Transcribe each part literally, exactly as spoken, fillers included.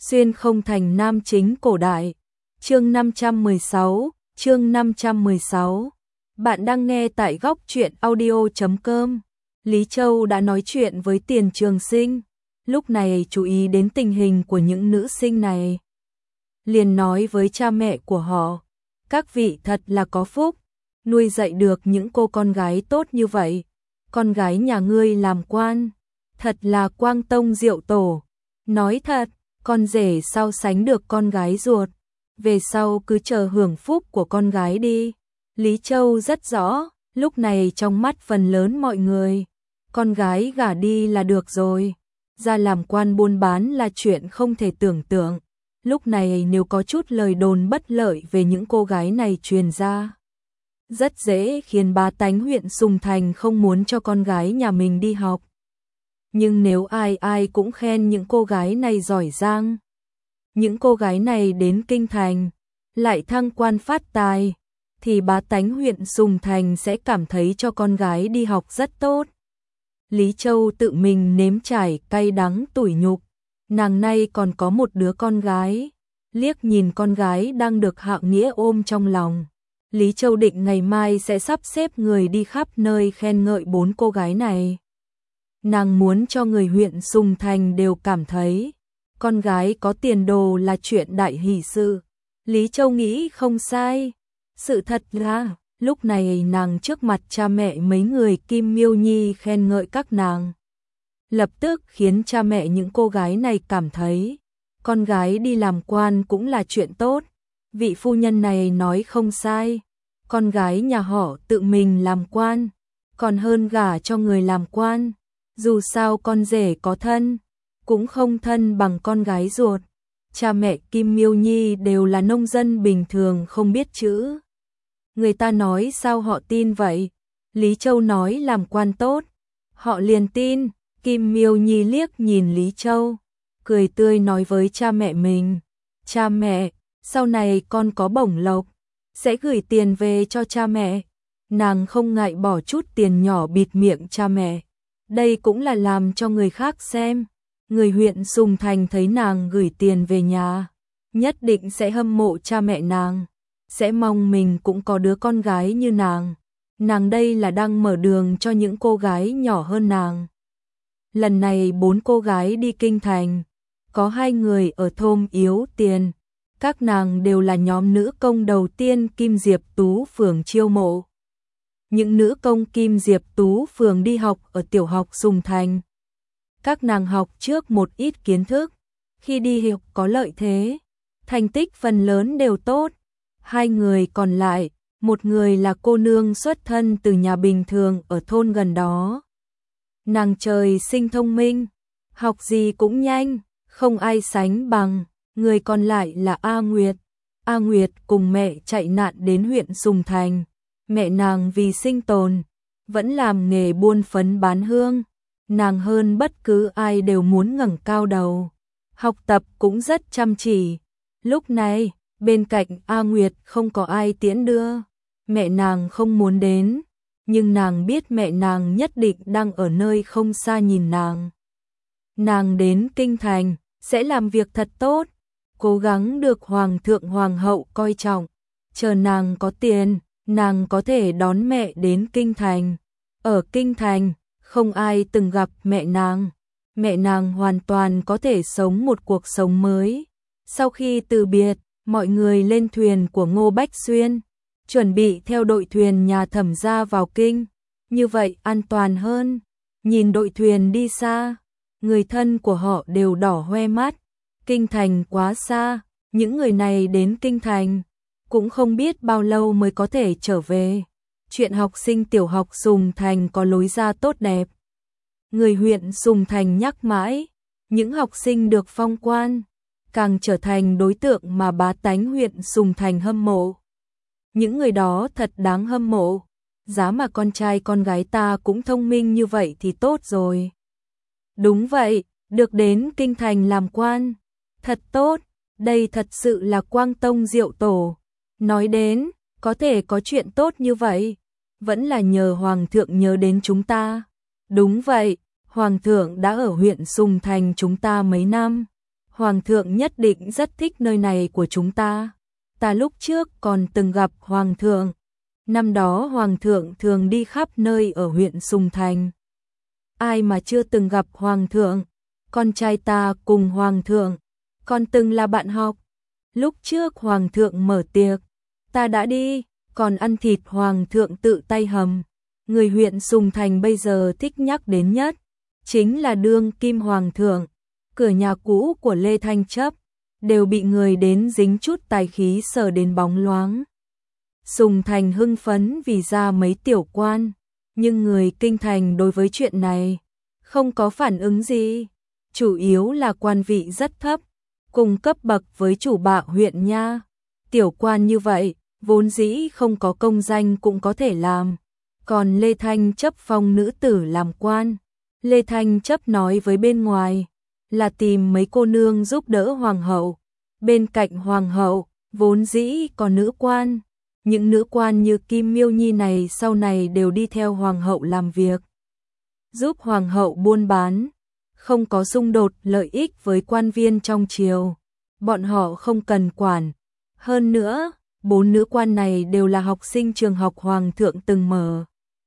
Xuyên không thành nam chính cổ đại. Chương năm trăm mười sáu, chương năm trăm mười sáu. Bạn đang nghe tại góc truyện audio chấm com. Lý Châu đã nói chuyện với Tiền Trường Sinh, lúc này chú ý đến tình hình của những nữ sinh này. Liền nói với cha mẹ của họ, các vị thật là có phúc, nuôi dạy được những cô con gái tốt như vậy. Con gái nhà ngươi làm quan, thật là quang tông diệu tổ. Nói thật, con rể sao sánh được con gái ruột, về sau cứ chờ hưởng phúc của con gái đi. Lý Châu rất rõ, lúc này trong mắt phần lớn mọi người, con gái gả đi là được rồi, ra làm quan buôn bán là chuyện không thể tưởng tượng. Lúc này nếu có chút lời đồn bất lợi về những cô gái này truyền ra, rất dễ khiến bá tánh huyện Sùng Thành không muốn cho con gái nhà mình đi học. Nhưng nếu ai ai cũng khen những cô gái này giỏi giang, những cô gái này đến kinh thành, lại thăng quan phát tài, thì bá tánh huyện Sùng Thành sẽ cảm thấy cho con gái đi học rất tốt. Lý Châu tự mình nếm trải cay đắng tủi nhục, nàng nay còn có một đứa con gái, liếc nhìn con gái đang được Hạng Nghĩa ôm trong lòng. Lý Châu định ngày mai sẽ sắp xếp người đi khắp nơi khen ngợi bốn cô gái này. Nàng muốn cho người huyện Sùng Thành đều cảm thấy con gái có tiền đồ là chuyện đại hỷ sự. Lý Châu nghĩ không sai. Sự thật là, lúc này nàng trước mặt cha mẹ mấy người Kim Miêu Nhi khen ngợi các nàng, lập tức khiến cha mẹ những cô gái này cảm thấy con gái đi làm quan cũng là chuyện tốt. Vị phu nhân này nói không sai, con gái nhà họ tự mình làm quan, còn hơn gả cho người làm quan. Dù sao con rể có thân, cũng không thân bằng con gái ruột. Cha mẹ Kim Miêu Nhi đều là nông dân bình thường không biết chữ. Người ta nói sao họ tin vậy? Lý Châu nói làm quan tốt, họ liền tin. Kim Miêu Nhi liếc nhìn Lý Châu, cười tươi nói với cha mẹ mình, cha mẹ, sau này con có bổng lộc, sẽ gửi tiền về cho cha mẹ. Nàng không ngại bỏ chút tiền nhỏ bịt miệng cha mẹ. Đây cũng là làm cho người khác xem. Người huyện Sùng Thành thấy nàng gửi tiền về nhà, nhất định sẽ hâm mộ cha mẹ nàng, sẽ mong mình cũng có đứa con gái như nàng. Nàng đây là đang mở đường cho những cô gái nhỏ hơn nàng. Lần này bốn cô gái đi kinh thành, có hai người ở thôn yếu tiền. Các nàng đều là nhóm nữ công đầu tiên Kim Diệp Tú phường chiêu mộ. Những nữ công Kim Diệp Tú phường đi học ở tiểu học Sùng Thành. Các nàng học trước một ít kiến thức, khi đi học có lợi thế, thành tích phần lớn đều tốt. Hai người còn lại, một người là cô nương xuất thân từ nhà bình thường ở thôn gần đó. Nàng trời sinh thông minh, học gì cũng nhanh, không ai sánh bằng. Người còn lại là A Nguyệt. A Nguyệt cùng mẹ chạy nạn đến huyện Sùng Thành. Mẹ nàng vì sinh tồn, vẫn làm nghề buôn phấn bán hương. Nàng hơn bất cứ ai đều muốn ngẩng cao đầu. Học tập cũng rất chăm chỉ. Lúc này, bên cạnh A Nguyệt không có ai tiễn đưa. Mẹ nàng không muốn đến, nhưng nàng biết mẹ nàng nhất định đang ở nơi không xa nhìn nàng. Nàng đến kinh thành, sẽ làm việc thật tốt, cố gắng được Hoàng thượng Hoàng hậu coi trọng. Chờ nàng có tiền, nàng có thể đón mẹ đến kinh thành. Ở kinh thành, không ai từng gặp mẹ nàng. Mẹ nàng hoàn toàn có thể sống một cuộc sống mới. Sau khi từ biệt, mọi người lên thuyền của Ngô Bách Xuyên, chuẩn bị theo đội thuyền nhà Thẩm gia vào kinh. Như vậy an toàn hơn. Nhìn đội thuyền đi xa, người thân của họ đều đỏ hoe mắt. Kinh thành quá xa, những người này đến kinh thành cũng không biết bao lâu mới có thể trở về. Chuyện học sinh tiểu học Sùng Thành có lối ra tốt đẹp. Người huyện Sùng Thành nhắc mãi, những học sinh được phong quan, càng trở thành đối tượng mà bá tánh huyện Sùng Thành hâm mộ. Những người đó thật đáng hâm mộ, giá mà con trai con gái ta cũng thông minh như vậy thì tốt rồi. Đúng vậy, được đến kinh thành làm quan, thật tốt, đây thật sự là quang tông diệu tổ. Nói đến, có thể có chuyện tốt như vậy, vẫn là nhờ Hoàng thượng nhớ đến chúng ta. Đúng vậy, Hoàng thượng đã ở huyện Sùng Thành chúng ta mấy năm, Hoàng thượng nhất định rất thích nơi này của chúng ta. Ta lúc trước còn từng gặp Hoàng thượng. Năm đó Hoàng thượng thường đi khắp nơi ở huyện Sùng Thành. Ai mà chưa từng gặp Hoàng thượng? Con trai ta cùng Hoàng thượng, còn từng là bạn học. Lúc trước Hoàng thượng mở tiệc, ta đã đi, còn ăn thịt Hoàng thượng tự tay hầm. Người huyện Sùng Thành bây giờ thích nhắc đến nhất, chính là đương kim Hoàng thượng. Cửa nhà cũ của Lê Thanh Chấp, đều bị người đến dính chút tài khí sờ đến bóng loáng. Sùng Thành hưng phấn vì ra mấy tiểu quan, nhưng người kinh thành đối với chuyện này không có phản ứng gì, chủ yếu là quan vị rất thấp, cùng cấp bậc với chủ bạ huyện nha. Tiểu quan như vậy, vốn dĩ không có công danh cũng có thể làm, còn Lê Thanh Chấp phong nữ tử làm quan. Lê Thanh Chấp nói với bên ngoài là tìm mấy cô nương giúp đỡ hoàng hậu. Bên cạnh hoàng hậu, vốn dĩ có nữ quan. Những nữ quan như Kim Miêu Nhi này sau này đều đi theo hoàng hậu làm việc, giúp hoàng hậu buôn bán, không có xung đột lợi ích với quan viên trong triều, bọn họ không cần quản. Hơn nữa, bốn nữ quan này đều là học sinh trường học hoàng thượng từng mở,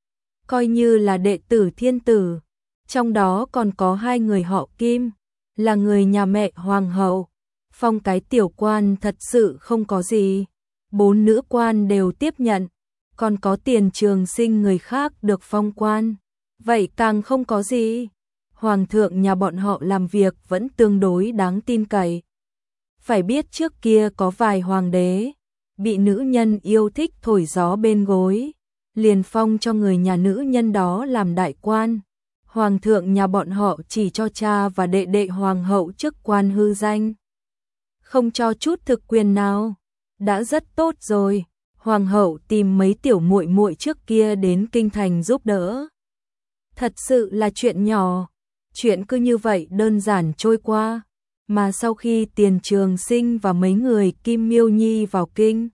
coi như là đệ tử thiên tử. Trong đó còn có hai người họ Kim, là người nhà mẹ hoàng hậu. Phong cái tiểu quan thật sự không có gì, bốn nữ quan đều tiếp nhận, còn có Tiền Trường Sinh người khác được phong quan, vậy càng không có gì. Hoàng thượng nhà bọn họ làm việc vẫn tương đối đáng tin cậy. Phải biết trước kia có vài hoàng đế bị nữ nhân yêu thích thổi gió bên gối, liền phong cho người nhà nữ nhân đó làm đại quan. Hoàng thượng nhà bọn họ chỉ cho cha và đệ đệ hoàng hậu chức quan hư danh, không cho chút thực quyền nào, đã rất tốt rồi. Hoàng hậu tìm mấy tiểu muội muội trước kia đến kinh thành giúp đỡ, thật sự là chuyện nhỏ. Chuyện cứ như vậy đơn giản trôi qua, mà sau khi Tiền Trường Sinh và mấy người Kim Miêu Nhi vào kinh,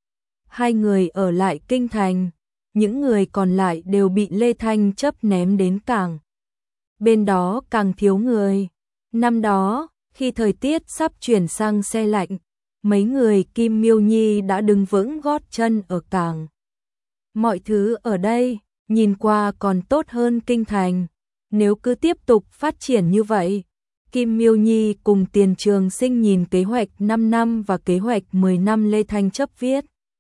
hai người ở lại kinh thành, những người còn lại đều bị Lê Thanh Chấp ném đến cảng. Bên đó càng thiếu người. Năm đó, khi thời tiết sắp chuyển sang se lạnh, mấy người Kim Miêu Nhi đã đứng vững gót chân ở cảng. Mọi thứ ở đây, nhìn qua còn tốt hơn kinh thành. Nếu cứ tiếp tục phát triển như vậy, Kim Miêu Nhi cùng Tiền Trường Sinh nhìn kế hoạch năm năm và kế hoạch mười năm Lê Thanh Chấp viết,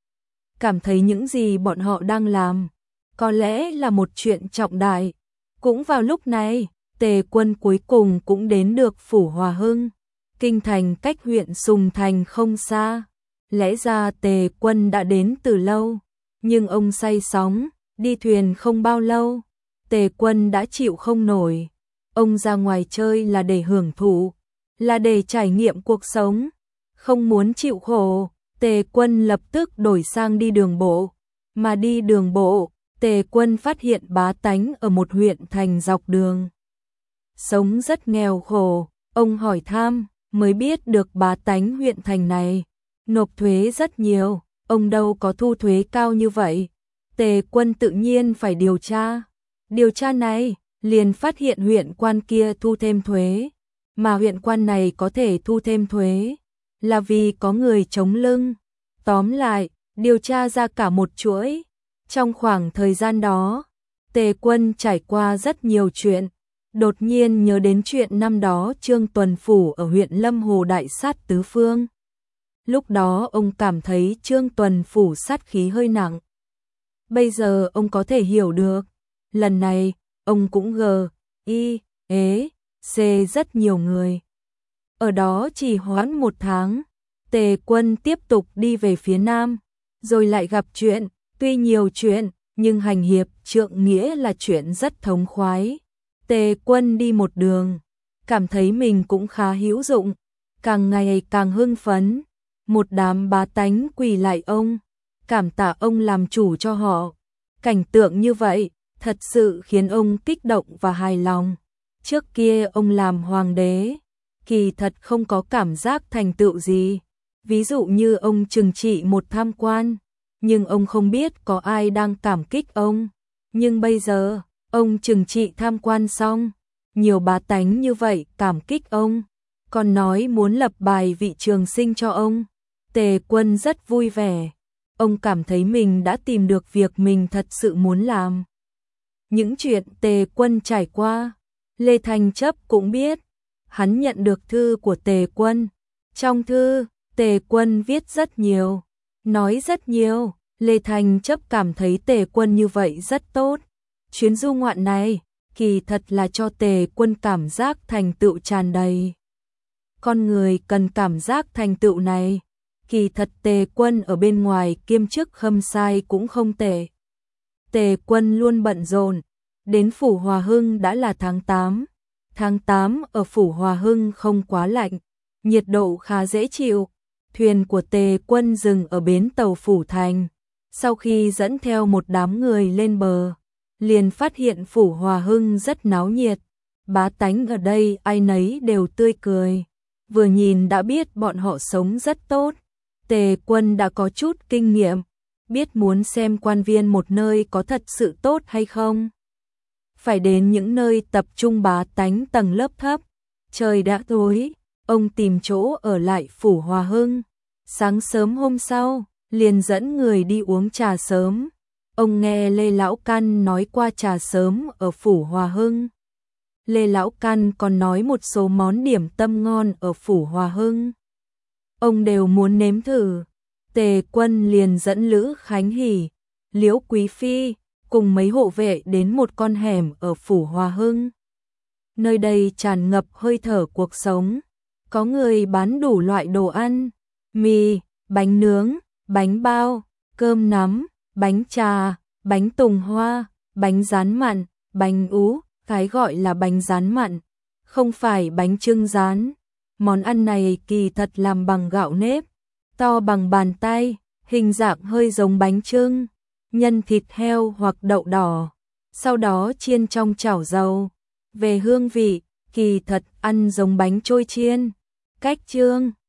cảm thấy những gì bọn họ đang làm có lẽ là một chuyện trọng đại. Cũng vào lúc này, Tề Quân cuối cùng cũng đến được phủ Hòa Hưng. Kinh thành cách huyện Sùng Thành không xa, lẽ ra Tề Quân đã đến từ lâu, nhưng ông say sóng, đi thuyền không bao lâu, Tề Quân đã chịu không nổi. Ông ra ngoài chơi là để hưởng thụ, là để trải nghiệm cuộc sống, không muốn chịu khổ. Tề Quân lập tức đổi sang đi đường bộ, mà đi đường bộ, Tề Quân phát hiện bá tánh ở một huyện thành dọc đường sống rất nghèo khổ. Ông hỏi thăm, mới biết được bá tánh huyện thành này nộp thuế rất nhiều, ông đâu có thu thuế cao như vậy. Tề Quân tự nhiên phải điều tra. Điều tra này, liền phát hiện huyện quan kia thu thêm thuế, mà huyện quan này có thể thu thêm thuế là vì có người chống lưng. Tóm lại, điều tra ra cả một chuỗi. Trong khoảng thời gian đó, Tề Quân trải qua rất nhiều chuyện, đột nhiên nhớ đến chuyện năm đó Trương Tuần Phủ ở huyện Lâm Hồ đại sát tứ phương. Lúc đó ông cảm thấy Trương Tuần Phủ sát khí hơi nặng. Bây giờ ông có thể hiểu được, lần này, ông cũng gờ, y, ế, xê rất nhiều người. Ở đó chỉ hoãn một tháng, Tề Quân tiếp tục đi về phía Nam, rồi lại gặp chuyện, tuy nhiều chuyện, nhưng hành hiệp trượng nghĩa là chuyện rất thống khoái. Tề Quân đi một đường, cảm thấy mình cũng khá hữu dụng, càng ngày càng hưng phấn. Một đám bá tánh quỳ lại ông, cảm tạ ông làm chủ cho họ. Cảnh tượng như vậy, thật sự khiến ông kích động và hài lòng. Trước kia ông làm hoàng đế, kỳ thật không có cảm giác thành tựu gì. Ví dụ như ông trừng trị một tham quan, nhưng ông không biết có ai đang cảm kích ông. Nhưng bây giờ, ông trừng trị tham quan xong, nhiều bá tánh như vậy cảm kích ông, còn nói muốn lập bài vị trường sinh cho ông. Tề Quân rất vui vẻ, ông cảm thấy mình đã tìm được việc mình thật sự muốn làm. Những chuyện Tề Quân trải qua, Lê Thanh Chấp cũng biết. Hắn nhận được thư của Tề Quân. Trong thư, Tề Quân viết rất nhiều, nói rất nhiều. Lê Thanh Chấp cảm thấy Tề Quân như vậy rất tốt. Chuyến du ngoạn này, kỳ thật là cho Tề Quân cảm giác thành tựu tràn đầy. Con người cần cảm giác thành tựu này. Kỳ thật Tề Quân ở bên ngoài kiêm chức khâm sai cũng không tệ. Tề Quân luôn bận rộn. Đến Phủ Hòa Hưng đã là tháng tám. Tháng tám ở Phủ Hòa Hưng không quá lạnh, nhiệt độ khá dễ chịu. Thuyền của Tề Quân dừng ở bến tàu Phủ Thành. Sau khi dẫn theo một đám người lên bờ, liền phát hiện Phủ Hòa Hưng rất náo nhiệt. Bá tánh ở đây ai nấy đều tươi cười. Vừa nhìn đã biết bọn họ sống rất tốt. Tề Quân đã có chút kinh nghiệm, biết muốn xem quan viên một nơi có thật sự tốt hay không. Phải đến những nơi tập trung bá tánh tầng lớp thấp. Trời đã tối, ông tìm chỗ ở lại Phủ Hòa Hưng. Sáng sớm hôm sau, liền dẫn người đi uống trà sớm. Ông nghe Lê Lão Căn nói qua trà sớm ở Phủ Hòa Hưng. Lê Lão Căn còn nói một số món điểm tâm ngon ở Phủ Hòa Hưng. Ông đều muốn nếm thử. Tề Quân liền dẫn Lữ Khánh Hỷ, Liễu Quý Phi cùng mấy hộ vệ đến một con hẻm ở Phủ Hòa Hưng. Nơi đây tràn ngập hơi thở cuộc sống. Có người bán đủ loại đồ ăn, mì, bánh nướng, bánh bao, cơm nắm, bánh trà, bánh tùng hoa, bánh rán mặn, bánh ú. Cái gọi là bánh rán mặn, không phải bánh chưng rán. Món ăn này kỳ thật làm bằng gạo nếp, to bằng bàn tay, hình dạng hơi giống bánh chưng, nhân thịt heo hoặc đậu đỏ, sau đó chiên trong chảo dầu. Về hương vị, kỳ thật ăn giống bánh trôi chiên. Cách chưng,